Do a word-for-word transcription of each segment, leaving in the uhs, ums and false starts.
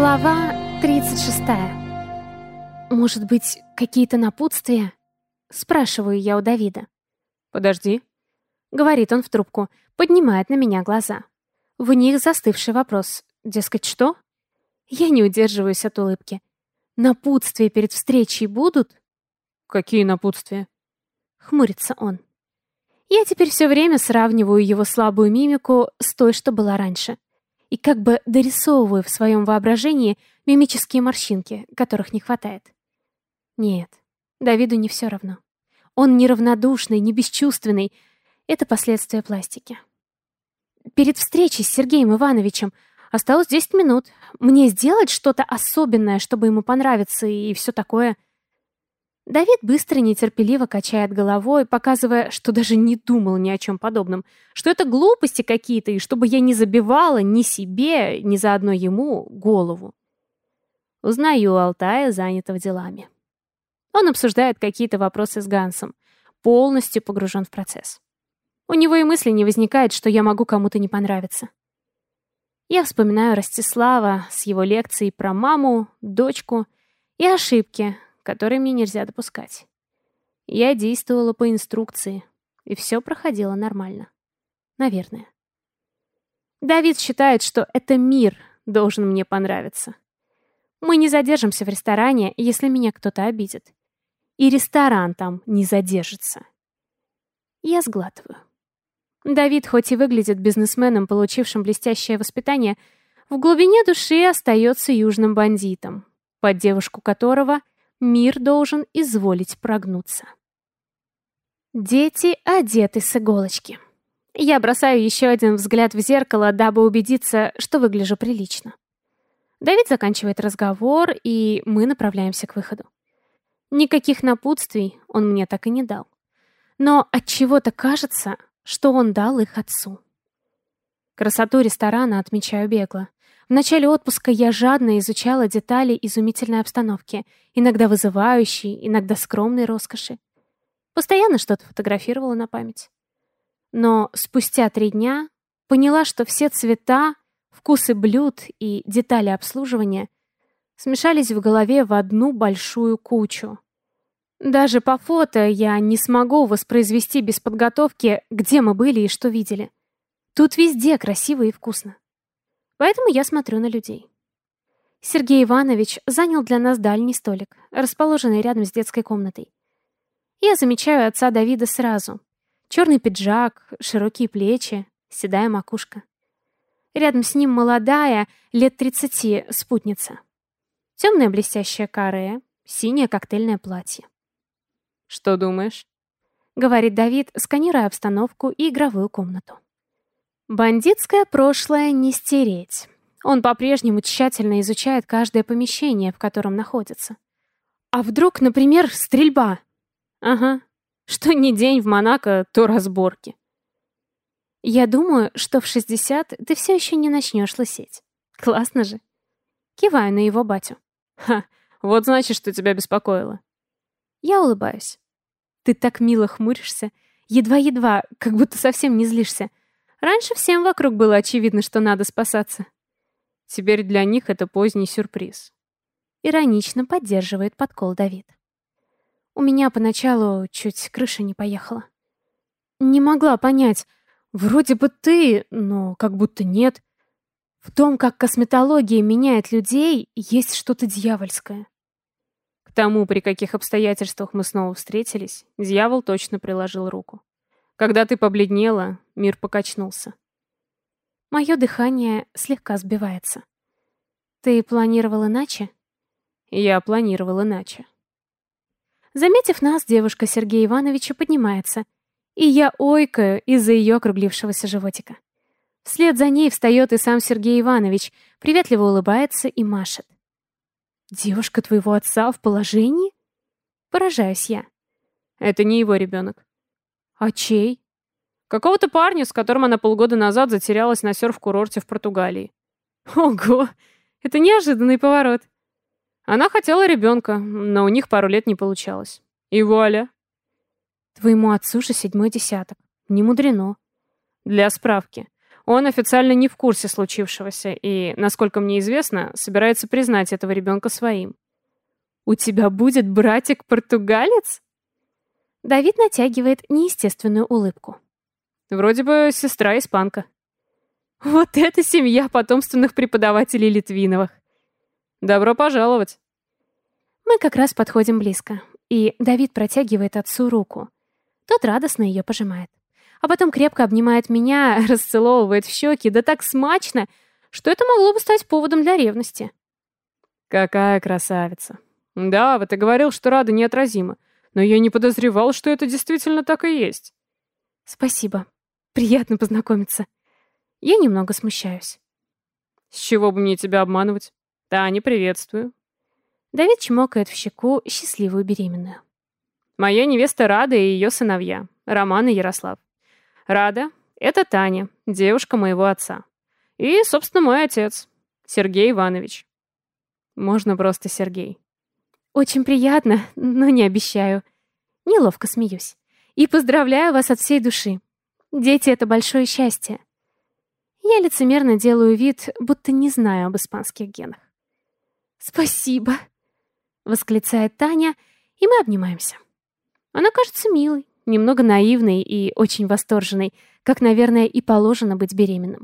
Глава тридцать шестая. «Может быть, какие-то напутствия?» Спрашиваю я у Давида. «Подожди», — говорит он в трубку, поднимает на меня глаза. В них застывший вопрос. Дескать, что? Я не удерживаюсь от улыбки. «Напутствия перед встречей будут?» «Какие напутствия?» — хмурится он. Я теперь все время сравниваю его слабую мимику с той, что была раньше. И как бы дорисовываю в своем воображении мимические морщинки, которых не хватает. Нет, Давиду не все равно. Он неравнодушный, не бесчувственный. Это последствия пластики. Перед встречей с Сергеем Ивановичем осталось десять минут. Мне сделать что-то особенное, чтобы ему понравиться и все такое. Давид быстро и нетерпеливо качает головой, показывая, что даже не думал ни о чем подобном, что это глупости какие-то, и чтобы я не забивала ни себе, ни заодно ему голову. Узнаю Алтая, занятого делами. Он обсуждает какие-то вопросы с Гансом, полностью погружен в процесс. У него и мысли не возникает, что я могу кому-то не понравиться. Я вспоминаю Ростислава с его лекцией про маму, дочку и ошибки, которые мне нельзя допускать. Я действовала по инструкции, и все проходило нормально. Наверное. Давид считает, что это мир должен мне понравиться. Мы не задержимся в ресторане, если меня кто-то обидит. И ресторан там не задержится. Я сглатываю. Давид, хоть и выглядит бизнесменом, получившим блестящее воспитание, в глубине души остается южным бандитом, под девушку которого мир должен изволить прогнуться. Дети одеты с иголочки. Я бросаю еще один взгляд в зеркало, дабы убедиться, что выгляжу прилично. Давид заканчивает разговор, и мы направляемся к выходу. Никаких напутствий он мне так и не дал. Но отчего-то кажется, что он дал их отцу. Красоту ресторана отмечаю бегло. В начале отпуска я жадно изучала детали изумительной обстановки, иногда вызывающей, иногда скромной роскоши. Постоянно что-то фотографировала на память. Но спустя три дня поняла, что все цвета, вкусы блюд и детали обслуживания смешались в голове в одну большую кучу. Даже по фото я не смогу воспроизвести без подготовки, где мы были и что видели. Тут везде красиво и вкусно. Поэтому я смотрю на людей. Сергей Иванович занял для нас дальний столик, расположенный рядом с детской комнатой. Я замечаю отца Давида сразу. Черный пиджак, широкие плечи, седая макушка. Рядом с ним молодая, лет тридцати, спутница. Темное блестящее каре, синее коктейльное платье. «Что думаешь?» — говорит Давид, сканируя обстановку и игровую комнату. Бандитское прошлое не стереть. Он по-прежнему тщательно изучает каждое помещение, в котором находится. А вдруг, например, стрельба? Ага. Что ни день в Монако, то разборки. Я думаю, что в шестьдесят ты все еще не начнешь лысеть. Классно же. Киваю на его батю. Ха, вот значит, что тебя беспокоило. Я улыбаюсь. Ты так мило хмуришься. Едва-едва, как будто совсем не злишься. Раньше всем вокруг было очевидно, что надо спасаться. Теперь для них это поздний сюрприз. Иронично поддерживает подкол Давид. У меня поначалу чуть крыша не поехала. Не могла понять. Вроде бы ты, но как будто нет. В том, как косметология меняет людей, есть что-то дьявольское. К тому, при каких обстоятельствах мы снова встретились, дьявол точно приложил руку. Когда ты побледнела, мир покачнулся. Мое дыхание слегка сбивается. Ты планировал иначе? Я планировал иначе. Заметив нас, девушка Сергея Ивановича поднимается, и я ойкаю из-за ее округлившегося животика. Вслед за ней встает и сам Сергей Иванович, приветливо улыбается и машет. «Девушка твоего отца в положении?» Поражаюсь я. Это не его ребенок. А чей? Какого-то парня, с которым она полгода назад затерялась на серф-курорте в Португалии. Ого, это неожиданный поворот. Она хотела ребенка, но у них пару лет не получалось. И вуаля. Твоему отцу же седьмой десяток. Не мудрено. Для справки. Он официально не в курсе случившегося и, насколько мне известно, собирается признать этого ребенка своим. «У тебя будет братик-португалец?» Давид натягивает неестественную улыбку. Вроде бы сестра-испанка. Вот это семья потомственных преподавателей Литвиновых. Добро пожаловать. Мы как раз подходим близко, и Давид протягивает отцу руку. Тот радостно ее пожимает. А потом крепко обнимает меня, расцеловывает в щеки, да так смачно, что это могло бы стать поводом для ревности. Какая красавица. Да, вот ты говорил, что Рада неотразима, но я не подозревал, что это действительно так и есть. Спасибо. Приятно познакомиться. Я немного смущаюсь. С чего бы мне тебя обманывать? Таня, приветствую. Давид чмокает в щеку счастливую беременную. Моя невеста Рада и ее сыновья, Роман и Ярослав. Рада — это Таня, девушка моего отца. И, собственно, мой отец, Сергей Иванович. Можно просто Сергей. Очень приятно, но не обещаю. Неловко смеюсь. И поздравляю вас от всей души. Дети — это большое счастье. Я лицемерно делаю вид, будто не знаю об испанских генах. «Спасибо», — восклицает Таня, и мы обнимаемся. Она кажется милой, немного наивной и очень восторженной, как, наверное, и положено быть беременным.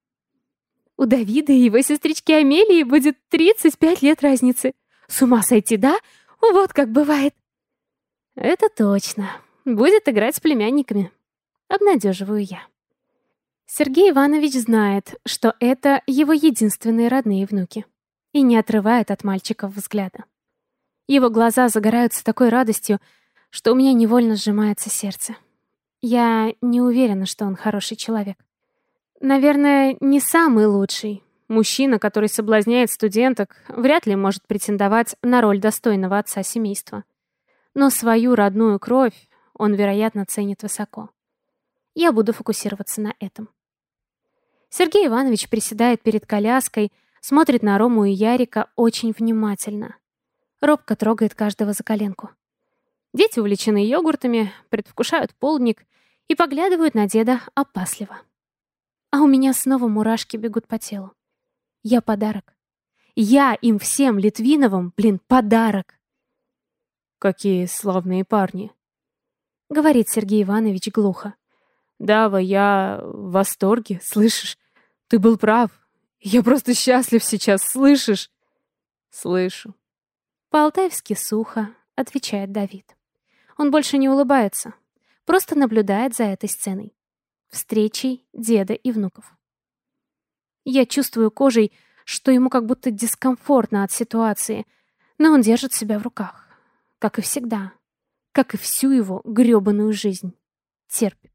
У Давида и его сестрички Амелии будет тридцать пять лет разницы. С ума сойти, да? Вот как бывает. Это точно. Будет играть с племянниками. Обнадеживаю я. Сергей Иванович знает, что это его единственные родные внуки, и не отрывает от мальчиков взгляда. Его глаза загораются такой радостью, что у меня невольно сжимается сердце. Я не уверена, что он хороший человек. Наверное, не самый лучший. Мужчина, который соблазняет студенток, вряд ли может претендовать на роль достойного отца семейства. Но свою родную кровь он, вероятно, ценит высоко. Я буду фокусироваться на этом. Сергей Иванович приседает перед коляской, смотрит на Рому и Ярика очень внимательно. Робко трогает каждого за коленку. Дети увлечены йогуртами, предвкушают полдник и поглядывают на деда опасливо. А у меня снова мурашки бегут по телу. Я подарок. Я им всем Литвиновым, блин, подарок. Какие славные парни, говорит Сергей Иванович глухо. Дава, я в восторге, слышишь? Ты был прав. Я просто счастлив сейчас, слышишь? Слышу. По-алтаевски сухо, отвечает Давид. Он больше не улыбается, просто наблюдает за этой сценой. Встречей деда и внуков. Я чувствую кожей, что ему как будто дискомфортно от ситуации, но он держит себя в руках, как и всегда, как и всю его грёбаную жизнь. Терпит.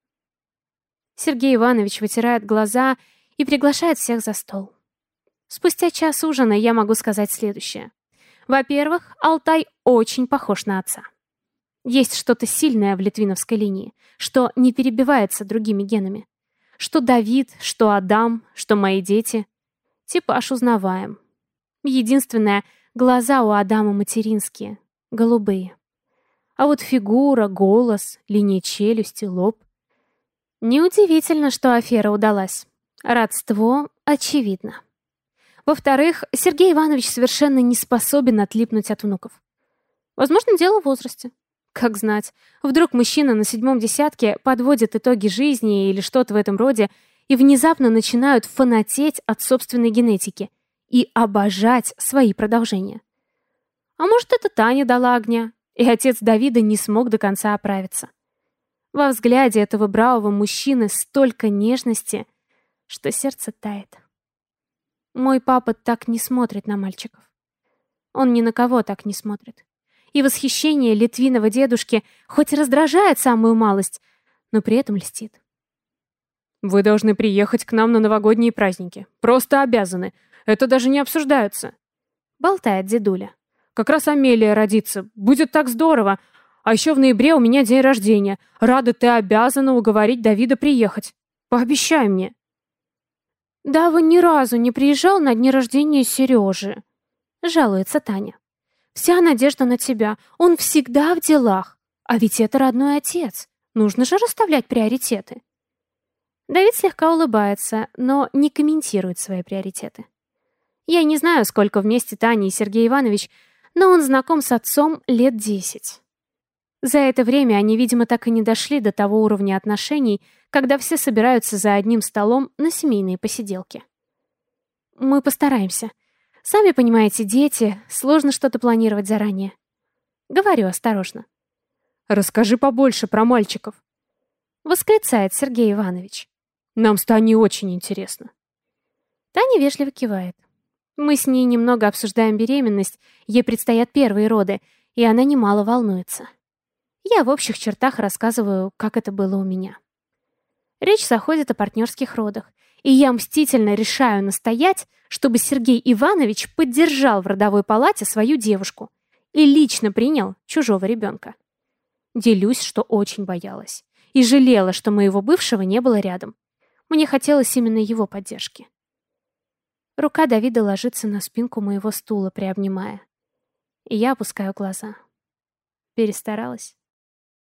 Сергей Иванович вытирает глаза и приглашает всех за стол. Спустя час ужина я могу сказать следующее. Во-первых, Алтай очень похож на отца. Есть что-то сильное в литвиновской линии, что не перебивается другими генами. Что Давид, что Адам, что мои дети. Типаж узнаваем. Единственное, глаза у Адама материнские, голубые. А вот фигура, голос, линия челюсти, лоб. Неудивительно, что афера удалась. Родство очевидно. Во-вторых, Сергей Иванович совершенно не способен отлипнуть от внуков. Возможно, дело в возрасте. Как знать, вдруг мужчина на седьмом десятке подводит итоги жизни или что-то в этом роде и внезапно начинают фанатеть от собственной генетики и обожать свои продолжения. А может, это Таня дала огня, и отец Давида не смог до конца оправиться. Во взгляде этого бравого мужчины столько нежности, что сердце тает. Мой папа так не смотрит на мальчиков. Он ни на кого так не смотрит. И восхищение Литвинова дедушки хоть раздражает самую малость, но при этом льстит. Вы должны приехать к нам на новогодние праздники. Просто обязаны. Это даже не обсуждается. Болтает дедуля. Как раз Амелия родится. Будет так здорово. А еще в ноябре у меня день рождения. Рада, ты обязана уговорить Давида приехать. Пообещай мне. Дава ни разу не приезжал на дни рождения Сережи. Жалуется Таня. Вся надежда на тебя. Он всегда в делах. А ведь это родной отец. Нужно же расставлять приоритеты. Давид слегка улыбается, но не комментирует свои приоритеты. Я не знаю, сколько вместе Таня и Сергей Иванович, но он знаком с отцом лет десять. За это время они, видимо, так и не дошли до того уровня отношений, когда все собираются за одним столом на семейные посиделки. Мы постараемся. Сами понимаете, дети, сложно что-то планировать заранее. Говорю осторожно. «Расскажи побольше про мальчиков», — восклицает Сергей Иванович. «Нам с Таней очень интересно». Таня вежливо кивает. Мы с ней немного обсуждаем беременность, ей предстоят первые роды, и она немало волнуется. Я в общих чертах рассказываю, как это было у меня. Речь заходит о партнерских родах, и я мстительно решаю настоять, чтобы Сергей Иванович поддержал в родовой палате свою девушку и лично принял чужого ребенка. Делюсь, что очень боялась, и жалела, что моего бывшего не было рядом. Мне хотелось именно его поддержки. Рука Давида ложится на спинку моего стула, приобнимая. И я опускаю глаза. Перестаралась.